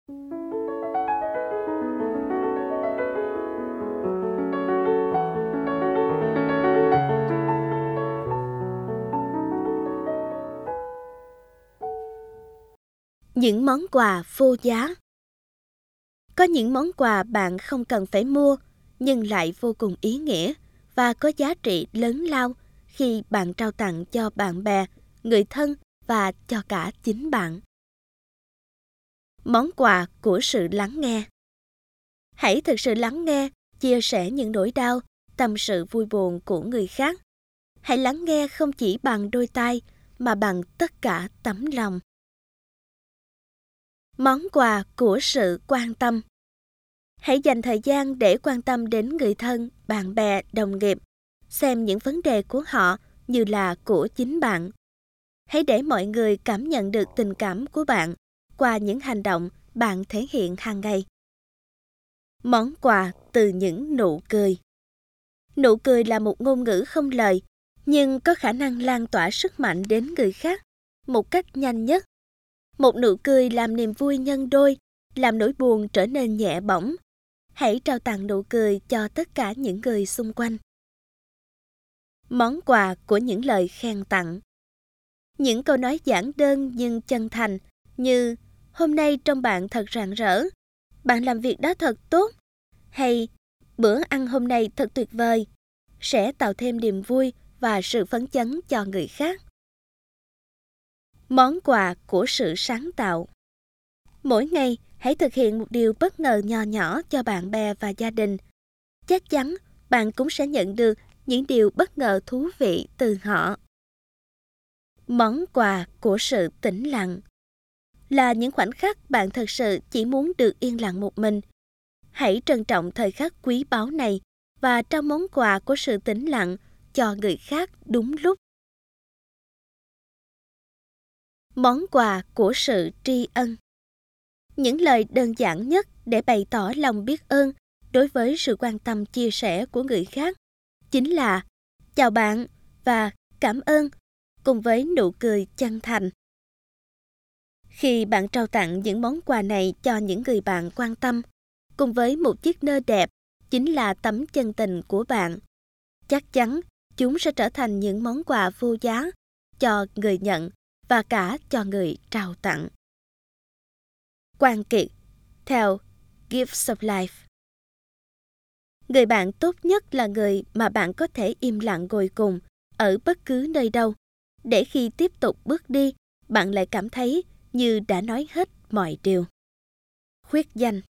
Những món quà vô giá. Có những món quà bạn không cần phải mua, nhưng lại vô cùng ý nghĩa và có giá trị lớn lao khi bạn trao tặng cho bạn bè, người thân và cho cả chính bạn. Món quà của sự lắng nghe. Hãy thực sự lắng nghe, chia sẻ những nỗi đau, tâm sự vui buồn của người khác. Hãy lắng nghe không chỉ bằng đôi tai, mà bằng tất cả tấm lòng. Món quà của sự quan tâm. Hãy dành thời gian để quan tâm đến người thân, bạn bè, đồng nghiệp. Xem những vấn đề của họ như là của chính bạn. Hãy để mọi người cảm nhận được tình cảm của bạn qua những hành động bạn thể hiện hàng ngày. Món quà từ những nụ cười. Nụ cười là một ngôn ngữ không lời, nhưng có khả năng lan tỏa sức mạnh đến người khác một cách nhanh nhất. Một nụ cười làm niềm vui nhân đôi, làm nỗi buồn trở nên nhẹ bỏng. Hãy trao tặng nụ cười cho tất cả những người xung quanh. Món quà của những lời khen tặng. Những câu nói giản đơn nhưng chân thành như "Hôm nay trông bạn thật rạng rỡ", "Bạn làm việc đó thật tốt", hay "Bữa ăn hôm nay thật tuyệt vời", sẽ tạo thêm niềm vui và sự phấn chấn cho người khác. Món quà của sự sáng tạo. Mỗi ngày, hãy thực hiện một điều bất ngờ nho nhỏ cho bạn bè và gia đình. Chắc chắn bạn cũng sẽ nhận được những điều bất ngờ thú vị từ họ. Món quà của sự tĩnh lặng. Là những khoảnh khắc bạn thực sự chỉ muốn được yên lặng một mình. Hãy trân trọng thời khắc quý báu này và trao món quà của sự tĩnh lặng cho người khác đúng lúc. Món quà của sự tri ân. Những lời đơn giản nhất để bày tỏ lòng biết ơn đối với sự quan tâm chia sẻ của người khác chính là "Chào bạn" và "Cảm ơn", cùng với nụ cười chân thành. Khi bạn trao tặng những món quà này cho những người bạn quan tâm, cùng với một chiếc nơ đẹp chính là tấm chân tình của bạn, chắc chắn chúng sẽ trở thành những món quà vô giá cho người nhận và cả cho người trao tặng. Quang Kiệt, theo Gifts of Life. Người bạn tốt nhất là người mà bạn có thể im lặng ngồi cùng ở bất cứ nơi đâu, để khi tiếp tục bước đi, bạn lại cảm thấy như đã nói hết mọi điều. Khuyết danh.